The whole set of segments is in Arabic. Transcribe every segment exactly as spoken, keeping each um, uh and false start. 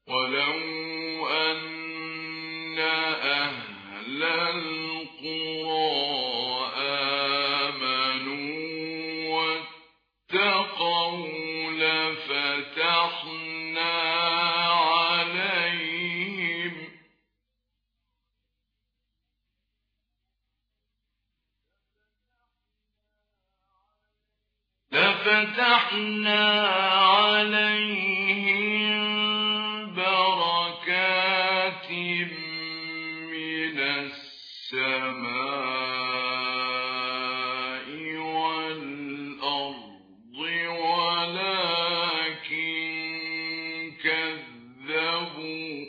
ولو أن أهل القرى آمنوا واتقوا لفتحنا عليهم لفتحنا عليهم بركات من السماء والأرض ولكن كذبوا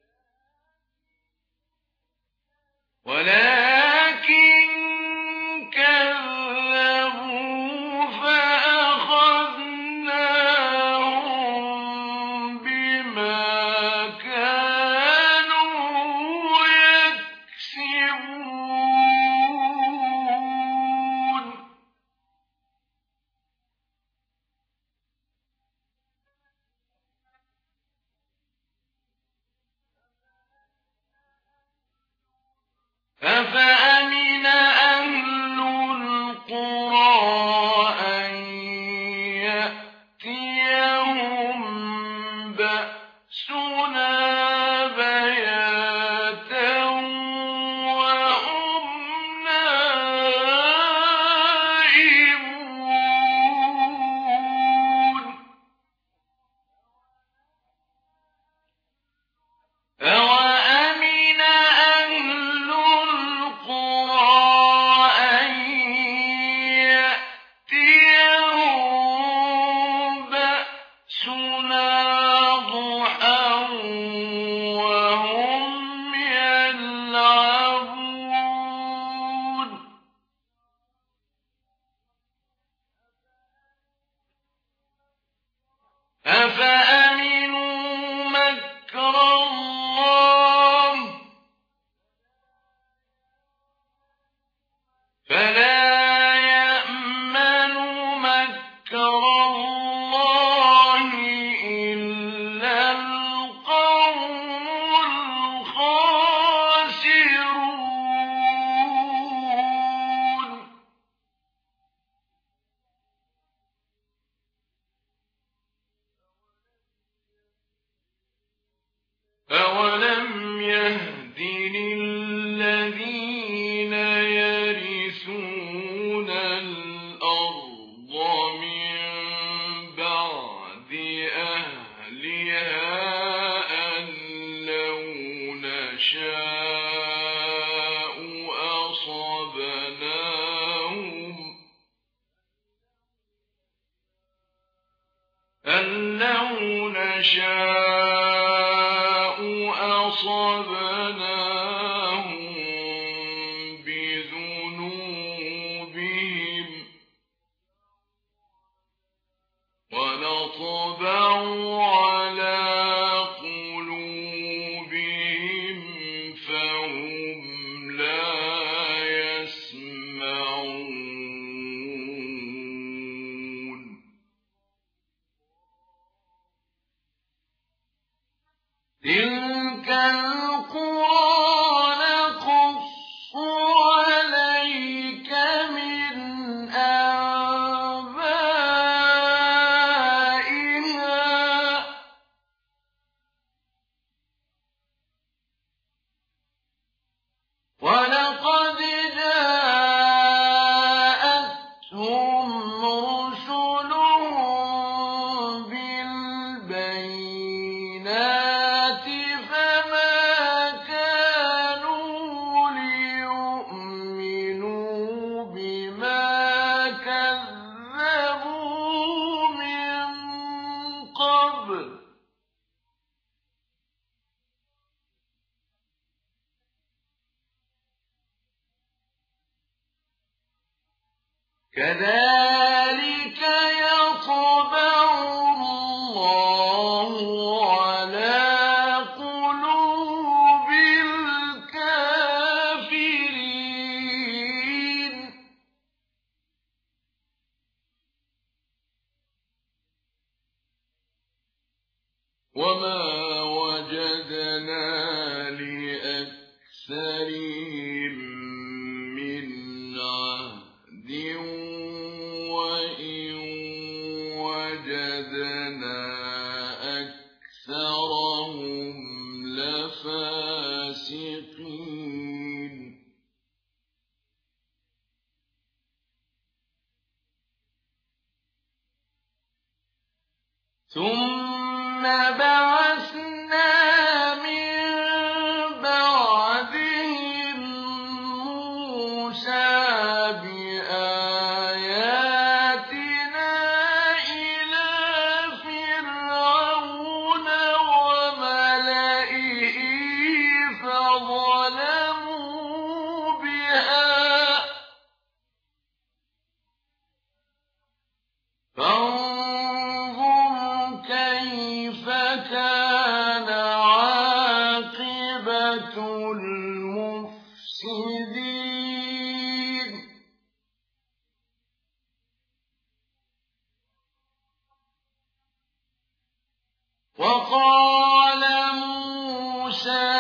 ولكن كذبوا فأخذناهم بما كانوا يكسبون أفأمن أهل القرى أن يأتيهم بأسنا بياتا وهم نائمون أوأمن أهل القرى أن يأتيهم بأسنا ضحى وهم يلعبون أفأمنوا مكر الله فلا يأمن مكر الله إلا القوم الخاسرون أولم يهد للذين يرثون الأرض من بعد أهلها أن لو نشاء أصبناهم أن لو نشاء أصبناهم بذنوبهم ونطبع على قلوبهم فهم لا يسمعون تلك القرى نقص عليك من أنبائها ولقد جاءتهم رسلهم بالبينات فما كانوا ليؤمنوا بما كذبوا من قبل كذلك يطبع الله على قلوب الكافرين وما وجدنا أكثرهم لفاسقين ثم بعثنا من بعدهم موسى بآياتنا إلى فرعون وملئه فظلموا بها فانظر كيف كان عاقبة المفسدين وقال موسى